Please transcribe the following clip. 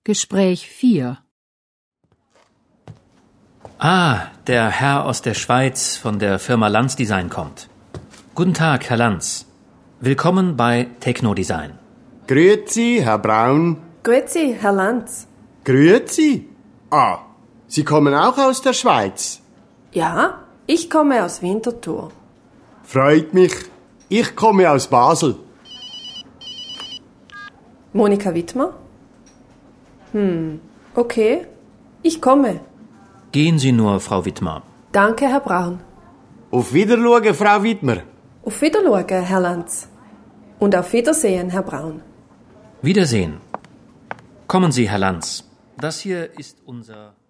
Gespräch 4. Ah, der Herr aus der Schweiz von der Firma Lanz Design kommt. Guten Tag, Herr Lanz. Willkommen bei Technodesign. Grüezi, Herr Braun. Grüezi, Herr Lanz. Grüezi. Ah, Sie kommen auch aus der Schweiz? Ja, ich komme aus Winterthur. Freut mich. Ich komme aus Basel. Monika Wittmer? Okay. Ich komme. Gehen Sie nur, Frau Wittmer. Danke, Herr Braun. Auf Wiedersehen, Frau Wittmer. Auf Wiedersehen, Herr Lanz. Und auf Wiedersehen, Herr Braun. Wiedersehen. Kommen Sie, Herr Lanz. Das hier ist unser...